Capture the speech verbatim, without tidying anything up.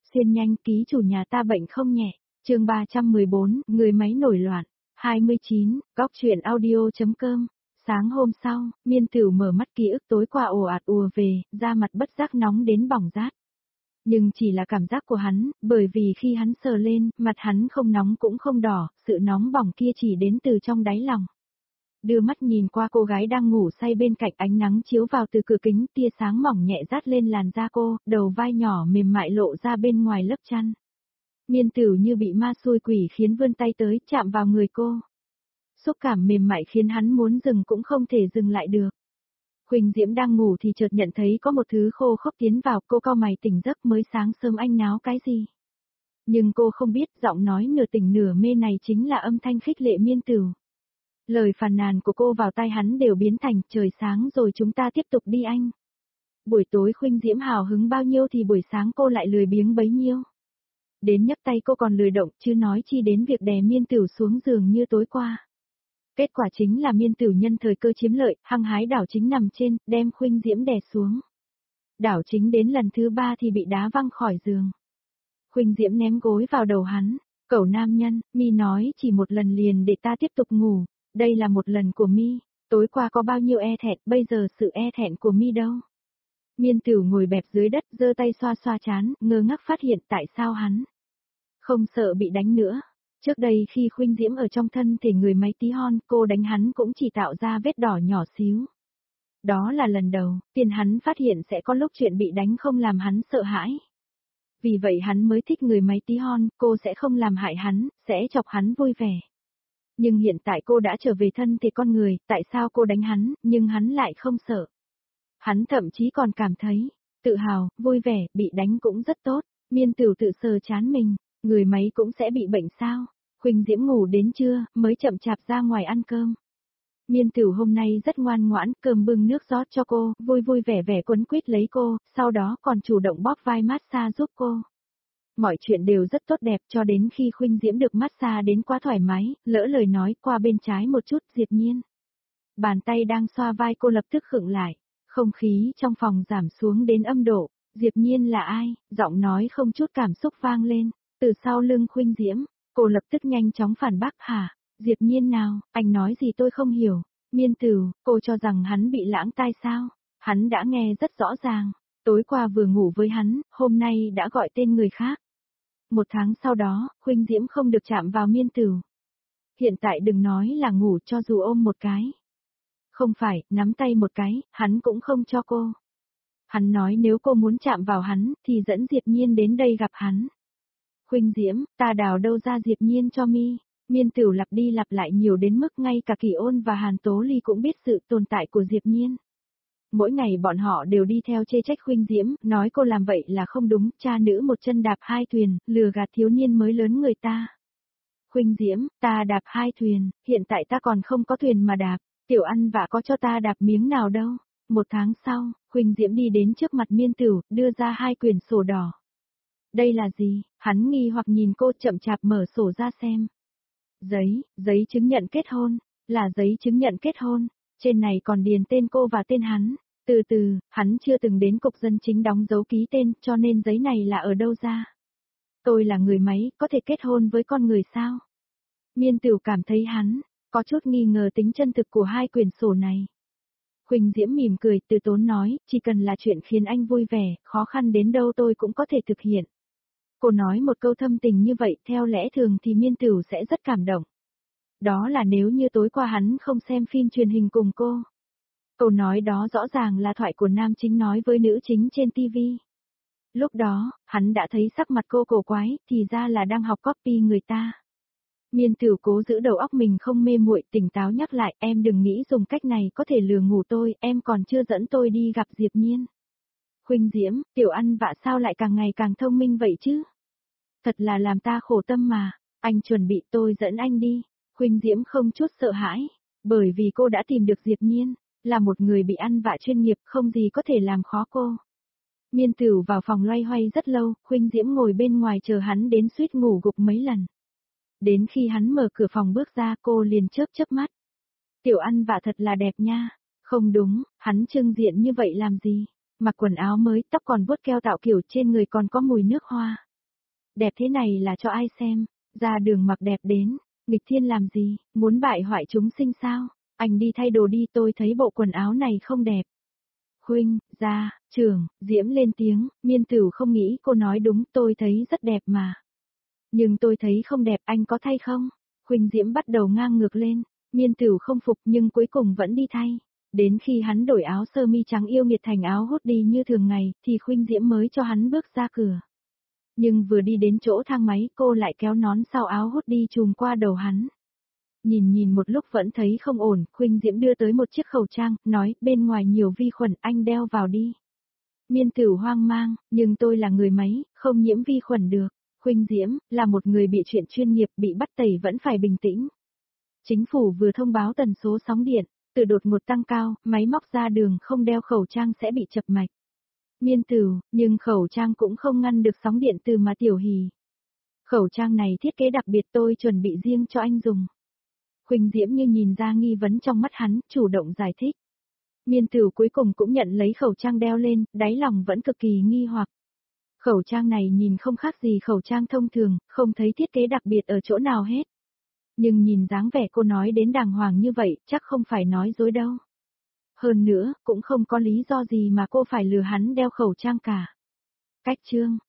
Xuyên nhanh, ký chủ nhà ta bệnh không nhẹ. Chương ba trăm mười bốn, người máy nổi loạn. hai mươi chín, góc truyện audio.com. Sáng hôm sau, Miên Tửu mở mắt ký ức tối qua ồ ạt ùa về, da mặt bất giác nóng đến bỏng rát. Nhưng chỉ là cảm giác của hắn, bởi vì khi hắn sờ lên, mặt hắn không nóng cũng không đỏ, sự nóng bỏng kia chỉ đến từ trong đáy lòng. Đưa mắt nhìn qua cô gái đang ngủ say bên cạnh, ánh nắng chiếu vào từ cửa kính, tia sáng mỏng nhẹ rát lên làn da cô, đầu vai nhỏ mềm mại lộ ra bên ngoài lớp chăn. Miên Tửu như bị ma xui quỷ khiến vươn tay tới, chạm vào người cô. Xúc cảm mềm mại khiến hắn muốn dừng cũng không thể dừng lại được. Huỳnh Diễm đang ngủ thì chợt nhận thấy có một thứ khô khốc tiến vào, cô cau mày tỉnh giấc, mới sáng sớm anh náo cái gì. Nhưng cô không biết giọng nói nửa tỉnh nửa mê này chính là âm thanh khích lệ Miên Tửu. Lời phàn nàn của cô vào tai hắn đều biến thành trời sáng rồi chúng ta tiếp tục đi anh. Buổi tối Huỳnh Diễm hào hứng bao nhiêu thì buổi sáng cô lại lười biếng bấy nhiêu. Đến nhấc tay cô còn lười động, chứ nói chi đến việc đè Miên Tửu xuống giường như tối qua. Kết quả chính là Miên Tửu nhân thời cơ chiếm lợi, hăng hái đảo chính nằm trên, đem Huỳnh Diễm đè xuống. Đảo chính đến lần thứ ba thì bị đá văng khỏi giường. Huỳnh Diễm ném gối vào đầu hắn, cẩu nam nhân, mi nói chỉ một lần liền để ta tiếp tục ngủ, đây là một lần của mi, tối qua có bao nhiêu e thẹn, bây giờ sự e thẹn của mi đâu. Miên Tửu ngồi bẹp dưới đất, giơ tay xoa xoa trán, ngơ ngác phát hiện tại sao hắn không sợ bị đánh nữa. Trước đây khi Huỳnh Diễm ở trong thân thể người máy tí hon, cô đánh hắn cũng chỉ tạo ra vết đỏ nhỏ xíu. Đó là lần đầu, tiền hắn phát hiện sẽ có lúc chuyện bị đánh không làm hắn sợ hãi. Vì vậy hắn mới thích người máy tí hon, cô sẽ không làm hại hắn, sẽ chọc hắn vui vẻ. Nhưng hiện tại cô đã trở về thân thể con người, tại sao cô đánh hắn, nhưng hắn lại không sợ. Hắn thậm chí còn cảm thấy tự hào, vui vẻ, bị đánh cũng rất tốt. Miên Tửu tự sờ chán mình, người máy cũng sẽ bị bệnh sao? Huỳnh Diễm ngủ đến trưa, mới chậm chạp ra ngoài ăn cơm. Miên Tửu hôm nay rất ngoan ngoãn, cơm bưng nước rót cho cô, vui vui vẻ vẻ quấn quýt lấy cô, sau đó còn chủ động bóp vai massage giúp cô. Mọi chuyện đều rất tốt đẹp cho đến khi Huỳnh Diễm được massage đến quá thoải mái, lỡ lời nói qua bên trái một chút, Diệp Nhiên. Bàn tay đang xoa vai cô lập tức khựng lại, không khí trong phòng giảm xuống đến âm độ. Diệp Nhiên là ai? Giọng nói không chút cảm xúc vang lên, từ sau lưng Huỳnh Diễm. Cô lập tức nhanh chóng phản bác, hả? Diệp Nhiên nào, anh nói gì tôi không hiểu. Miên Tửu, cô cho rằng hắn bị lãng tai sao? Hắn đã nghe rất rõ ràng, tối qua vừa ngủ với hắn, hôm nay đã gọi tên người khác. Một tháng sau đó, Huỳnh Diễm không được chạm vào Miên Tửu. Hiện tại đừng nói là ngủ, cho dù ôm một cái. Không phải, nắm tay một cái, hắn cũng không cho cô. Hắn nói nếu cô muốn chạm vào hắn, thì dẫn Diệp Nhiên đến đây gặp hắn. Huỳnh Diễm, ta đào đâu ra Diệp Nhiên cho mi. Miên Tửu lặp đi lặp lại nhiều đến mức ngay cả Kỳ Ôn và Hàn Tố Ly cũng biết sự tồn tại của Diệp Nhiên. Mỗi ngày bọn họ đều đi theo chê trách Huỳnh Diễm, nói cô làm vậy là không đúng, cha nữ một chân đạp hai thuyền, lừa gạt thiếu niên mới lớn người ta. Huỳnh Diễm, ta đạp hai thuyền, hiện tại ta còn không có thuyền mà đạp, Tiểu ăn vạ có cho ta đạp miếng nào đâu. Một tháng sau, Huỳnh Diễm đi đến trước mặt Miên Tửu, đưa ra hai quyển sổ đỏ. Đây là gì? Hắn nghi hoặc nhìn cô, chậm chạp mở sổ ra xem. Giấy, giấy chứng nhận kết hôn, là giấy chứng nhận kết hôn, trên này còn điền tên cô và tên hắn. Từ từ, hắn chưa từng đến cục dân chính đóng dấu ký tên, cho nên giấy này là ở đâu ra? Tôi là người máy, có thể kết hôn với con người sao? Miên Tửu cảm thấy hắn có chút nghi ngờ tính chân thực của hai quyển sổ này. Huỳnh Diễm mỉm cười, từ tốn nói, chỉ cần là chuyện khiến anh vui vẻ, khó khăn đến đâu tôi cũng có thể thực hiện. Cô nói một câu thâm tình như vậy, theo lẽ thường thì Miên Tửu sẽ rất cảm động. Đó là nếu như tối qua hắn không xem phim truyền hình cùng cô. Câu nói đó rõ ràng là thoại của nam chính nói với nữ chính trên ti vi. Lúc đó, hắn đã thấy sắc mặt cô cổ quái, thì ra là đang học copy người ta. Miên Tửu cố giữ đầu óc mình không mê muội, tỉnh táo nhắc lại, em đừng nghĩ dùng cách này có thể lừa ngủ tôi, em còn chưa dẫn tôi đi gặp Diệp Nhiên. Huỳnh Diễm, tiểu ăn vạ sao lại càng ngày càng thông minh vậy chứ? Thật là làm ta khổ tâm mà, anh chuẩn bị tôi dẫn anh đi. Huỳnh Diễm không chút sợ hãi, bởi vì cô đã tìm được Diệp Nhiên, là một người bị ăn vạ chuyên nghiệp, không gì có thể làm khó cô. Miên Tửu vào phòng loay hoay rất lâu, Huỳnh Diễm ngồi bên ngoài chờ hắn đến suýt ngủ gục mấy lần. Đến khi hắn mở cửa phòng bước ra, cô liền chớp chớp mắt. Tiểu ăn vạ thật là đẹp nha. Không đúng, hắn trưng diện như vậy làm gì? Mặc quần áo mới, tóc còn vuốt keo tạo kiểu, trên người còn có mùi nước hoa. Đẹp thế này là cho ai xem, ra đường mặc đẹp đến, nghịch thiên làm gì, muốn bại hoại chúng sinh sao? Anh đi thay đồ đi, tôi thấy bộ quần áo này không đẹp. Khuynh, gia, trưởng, Diễm lên tiếng, Miên Tử không nghĩ cô nói đúng, tôi thấy rất đẹp mà. Nhưng tôi thấy không đẹp, anh có thay không? Khuynh Diễm bắt đầu ngang ngược lên, Miên Tử không phục nhưng cuối cùng vẫn đi thay. Đến khi hắn đổi áo sơ mi trắng yêu nghiệt thành áo hốt đi như thường ngày, thì Khuynh Diễm mới cho hắn bước ra cửa. Nhưng vừa đi đến chỗ thang máy, cô lại kéo nón sau áo hốt đi trùm qua đầu hắn. Nhìn nhìn một lúc vẫn thấy không ổn, Khuynh Diễm đưa tới một chiếc khẩu trang, nói, bên ngoài nhiều vi khuẩn, anh đeo vào đi. Miên Tử hoang mang, nhưng tôi là người máy, không nhiễm vi khuẩn được. Khuynh Diễm, là một người bị chuyện chuyên nghiệp, bị bắt tẩy vẫn phải bình tĩnh. Chính phủ vừa thông báo tần số sóng điện, từ đột ngột tăng cao, máy móc ra đường không đeo khẩu trang sẽ bị chập mạch. Miên Tử, nhưng khẩu trang cũng không ngăn được sóng điện từ mà Tiểu Hỷ. Khẩu trang này thiết kế đặc biệt, tôi chuẩn bị riêng cho anh dùng. Khuynh Diễm như nhìn ra nghi vấn trong mắt hắn, chủ động giải thích. Miên Tử cuối cùng cũng nhận lấy khẩu trang đeo lên, đáy lòng vẫn cực kỳ nghi hoặc. Khẩu trang này nhìn không khác gì khẩu trang thông thường, không thấy thiết kế đặc biệt ở chỗ nào hết. Nhưng nhìn dáng vẻ cô nói đến đàng hoàng như vậy, chắc không phải nói dối đâu. Hơn nữa, cũng không có lý do gì mà cô phải lừa hắn đeo khẩu trang cả. Cách chương